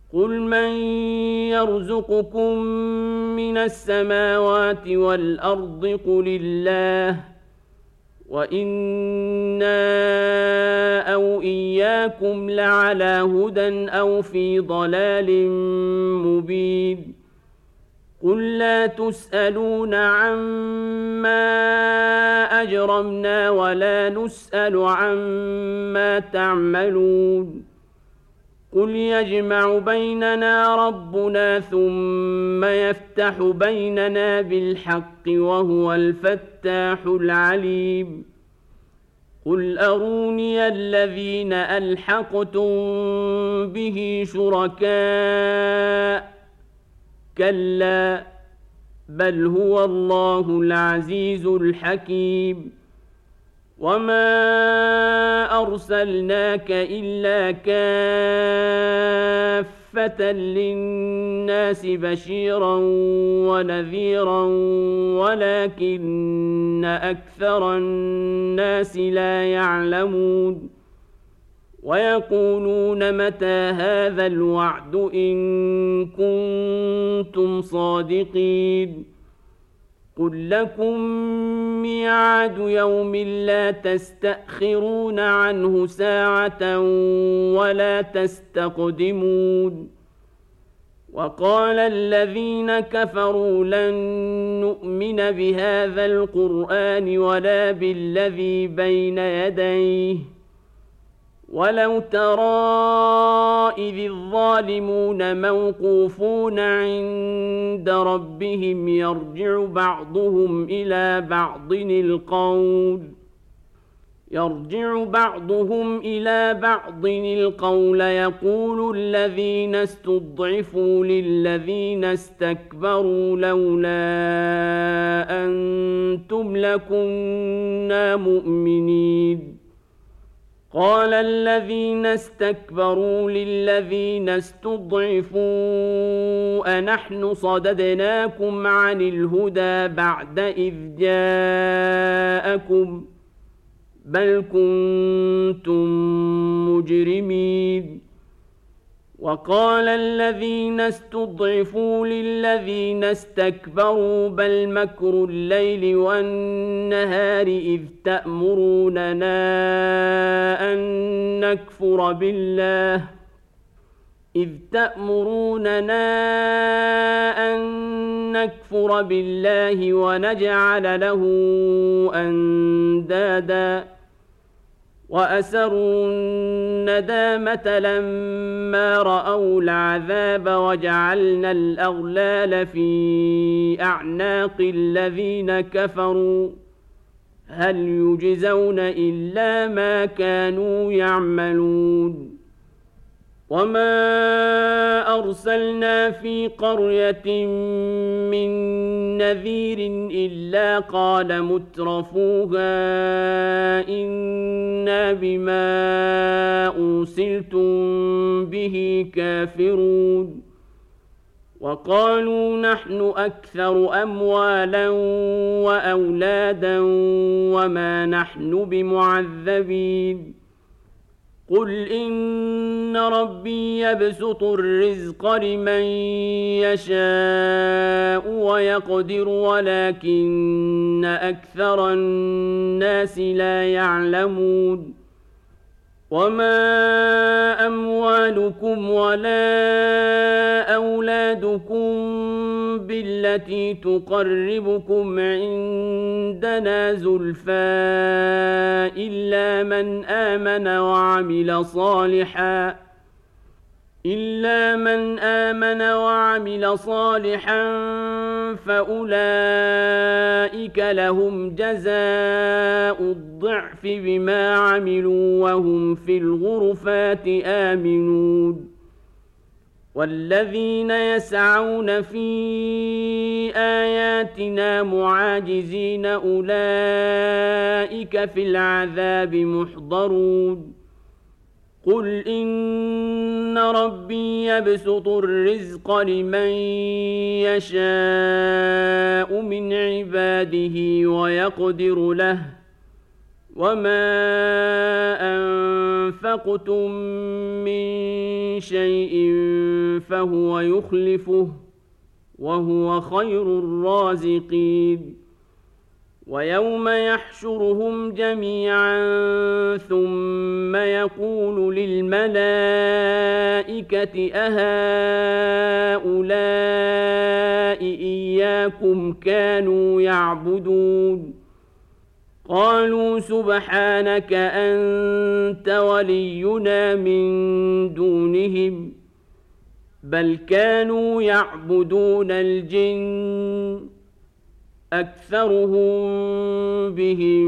قل من يرزقكم من السماوات والأرض قل الله وإنا أو إياكم لعلى هدى أو في ضلال مبين قل لا تسألون عما أجرمنا ولا نسأل عما تعملون قل يجمع بيننا ربنا ثم يفتح بيننا بالحق وهو الفتاح العليم قل أروني الذين ألحقتم به شركاء كلا بل هو الله العزيز الحكيم وما أرسلناك إلا كافة للناس بشيرا ونذيرا ولكن أكثر الناس لا يعلمون ويقولون متى هذا الوعد إن كنتم صادقين قل لكم ميعاد يوم لا تستأخرون عنه ساعة ولا تستقدمون وقال الذين كفروا لن نؤمن بهذا القرآن ولا بالذي بين يديه ولو ترى إذ الظالمون موقوفون عند ربهم يرجع بعضهم إلى بعض القول يقول الذين استضعفوا للذين استكبروا لولا أنتم لكنا مؤمنين قال الذين استكبروا للذين استضعفوا أنحن صددناكم عن الهدى بعد إذ جاءكم بل كنتم مجرمين وقال الذين استضعفوا للذين استكبروا بل مكر الليل والنهار إذ تأمروننا أن نكفر بالله ونجعل له أندادا وأسروا الندامة لما رأوا العذاب وجعلنا الأغلال في أعناق الذين كفروا هل يجزون إلا ما كانوا يعملون وما أرسلنا في قرية من نذير إلا قال مترفوها إنا بما أرسلتم به كافرون وقالوا نحن أكثر أموالا وأولادا وما نحن بمعذبين قل إن ربي يبسط الرزق لمن يشاء ويقدر ولكن أكثر الناس لا يعلمون وما أموالكم ولا أولادكم بالتي تقربكم عندنا زلفى إلا من آمن وعمل صالحا فأولئك لهم جزاء الضعف بما عملوا وهم في الغرفات آمنون والذين يسعون في آياتنا معاجزين أولئك في العذاب محضرون قل إن ربي يبسط الرزق لمن يشاء من عباده ويقدر له وما أنفقتم من شيء فهو يخلفه وهو خير الرازقين ويوم يحشرهم جميعا ثم يقول للملائكة أهؤلاء إياكم كانوا يعبدون قالوا سبحانك أنت ولينا من دونهم بل كانوا يعبدون الجن أكثرهم بهم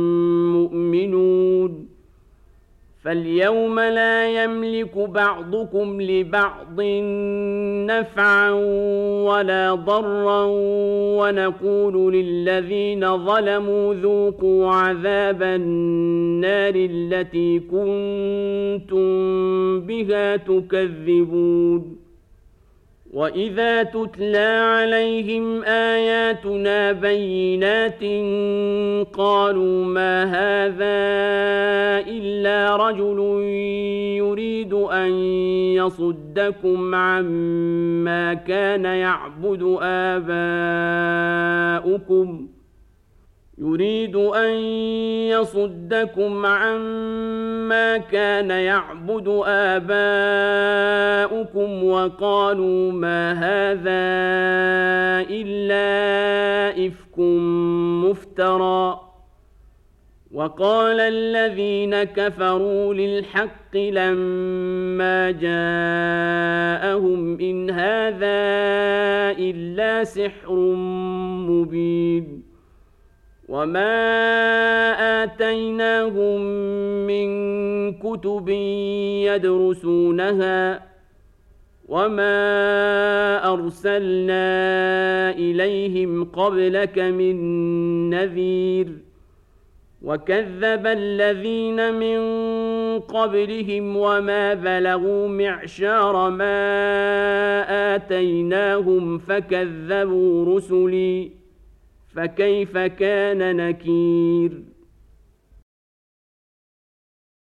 مؤمنون فاليوم لا يملك بعضكم لبعض نفعا ولا ضرا ونقول للذين ظلموا ذوقوا عذاب النار التي كنتم بها تكذبون وإذا تتلى عليهم آياتنا بينات قالوا ما هذا إلا رجل يريد أن يصدكم عما كان يعبد آباؤكم وقالوا ما هذا إلا إفك مفترى وقال الذين كفروا للحق لما جاءهم إن هذا إلا سحر مبين وما آتيناهم من كتب يدرسونها وما أرسلنا إليهم قبلك من نذير وكذب الذين من قبلهم وما بلغوا معشار ما آتيناهم فكذبوا رسلي فكيف كان نكير